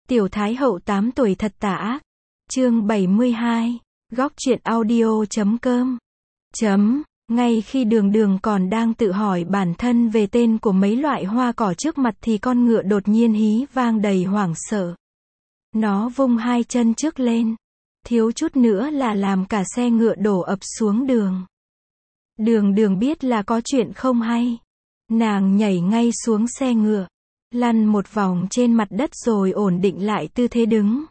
Tiểu Thái Hậu 8 tuổi thật tà ác. Chương 72. Góc truyện audio.com. Ngay khi Đường Đường còn đang tự hỏi bản thân về tên của mấy loại hoa cỏ trước mặt thì con ngựa đột nhiên hí vang đầy hoảng sợ. Nó vung hai chân trước lên, thiếu chút nữa là làm cả xe ngựa đổ ập xuống đường. Đường Đường biết là có chuyện không hay. Nàng nhảy ngay xuống xe ngựa, lăn một vòng trên mặt đất rồi ổn định lại tư thế đứng.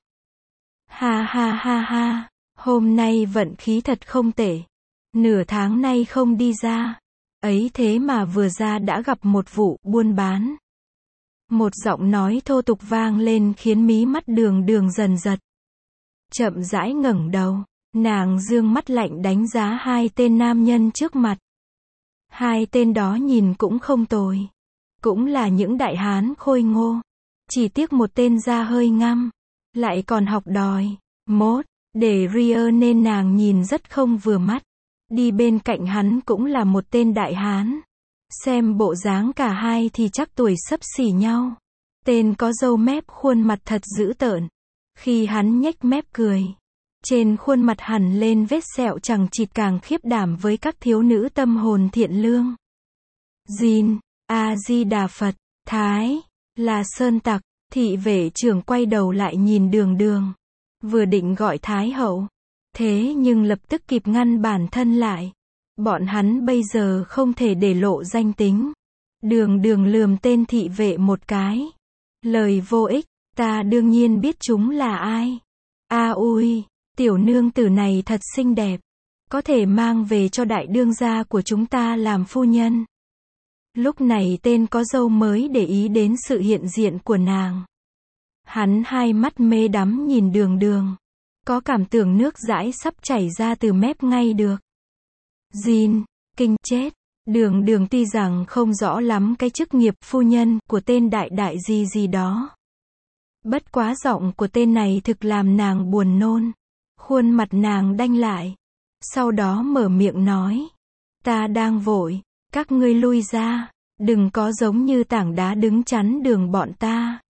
Ha ha ha ha, hôm nay vận khí thật không tệ. Nửa tháng nay không đi ra. Ấy thế mà vừa ra đã gặp một vụ buôn bán. Một giọng nói thô tục vang lên khiến mí mắt Đường Đường dần giật. Chậm rãi ngẩng đầu, nàng dương mắt lạnh đánh giá hai tên nam nhân trước mặt. Hai tên đó nhìn cũng không tồi. Cũng là những đại hán khôi ngô. Chỉ tiếc một tên da hơi ngăm, lại còn học đòi, mốt, để ria nên nàng nhìn rất không vừa mắt. Đi bên cạnh hắn cũng là một tên đại hán. Xem bộ dáng cả hai thì chắc tuổi xấp xỉ nhau. Tên có râu mép khuôn mặt thật dữ tợn. Khi hắn nhếch mép cười, trên khuôn mặt hằn lên vết sẹo chằng chịt càng khiếp đảm với các thiếu nữ tâm hồn thiện lương. Jin, A-di-đà Phật, Thái, là sơn tặc. Thị vệ trưởng quay đầu lại nhìn Đường Đường. Vừa định gọi Thái Hậu. Thế nhưng lập tức kịp ngăn bản thân lại. Bọn hắn bây giờ không thể để lộ danh tính. Đường Đường lườm tên thị vệ một cái. Lời vô ích, ta đương nhiên biết chúng là ai. A ui, tiểu nương tử này thật xinh đẹp. Có thể mang về cho đại đương gia của chúng ta làm phu nhân. Lúc này tên có râu mới để ý đến sự hiện diện của nàng. Hắn hai mắt mê đắm nhìn Đường Đường. Có cảm tưởng nước dãi sắp chảy ra từ mép ngay được. Jin, kinh chết. Đường Đường tuy rằng không rõ lắm cái chức nghiệp phu nhân của tên đại gì đó. Bất quá giọng của tên này thực làm nàng buồn nôn. Khuôn mặt nàng đanh lại. Sau đó mở miệng nói. Ta đang vội. Các ngươi lui ra. Đừng có giống như tảng đá đứng chắn đường bọn ta.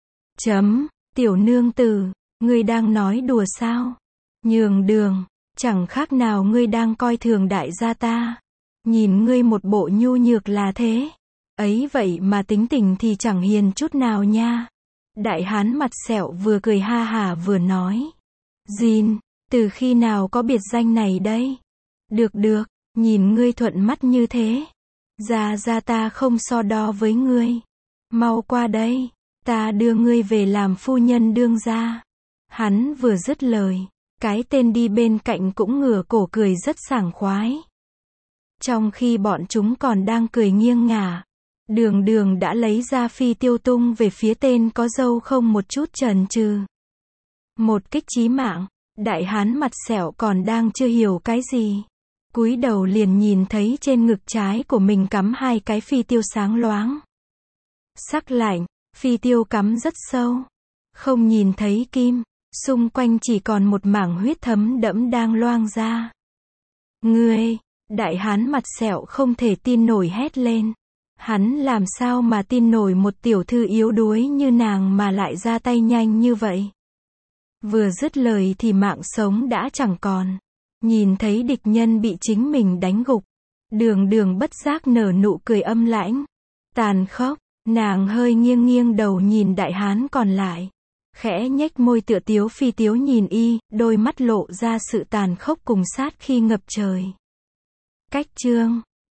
Tiểu nương tử, ngươi đang nói đùa sao? Nhường đường, chẳng khác nào ngươi đang coi thường đại gia ta. Nhìn ngươi một bộ nhu nhược là thế. Ấy vậy mà tính tình thì chẳng hiền chút nào nha. Đại hán mặt sẹo vừa cười ha hả vừa nói. Jin, từ khi nào có biệt danh này đây? Được, nhìn ngươi thuận mắt như thế. Gia ta không so đo với ngươi. Mau qua đây, ta đưa ngươi về làm phu nhân đương gia. Hắn vừa dứt lời, cái tên đi bên cạnh cũng ngửa cổ cười rất sảng khoái. Trong khi bọn chúng còn đang cười nghiêng ngả, Đường Đường đã lấy ra phi tiêu tung về phía tên có râu không một chút chần chừ. Một kích chí mạng, đại hán mặt sẹo còn đang chưa hiểu cái gì. Cúi đầu liền nhìn thấy trên ngực trái của mình cắm hai cái phi tiêu sáng loáng. Sắc lạnh, phi tiêu cắm rất sâu. Không nhìn thấy kim, xung quanh chỉ còn một mảng huyết thấm đẫm đang loang ra. Ngươi, đại hán mặt sẹo không thể tin nổi hét lên. Hắn làm sao mà tin nổi một tiểu thư yếu đuối như nàng mà lại ra tay nhanh như vậy. Vừa dứt lời thì mạng sống đã chẳng còn. Nhìn thấy địch nhân bị chính mình đánh gục, Đường Đường bất giác nở nụ cười âm lãnh, tàn khốc. Nàng hơi nghiêng đầu nhìn đại hán còn lại, khẽ nhếch môi tựa tiếu phi tiếu nhìn y, đôi mắt lộ ra sự tàn khốc cùng sát khi ngập trời. Cách chương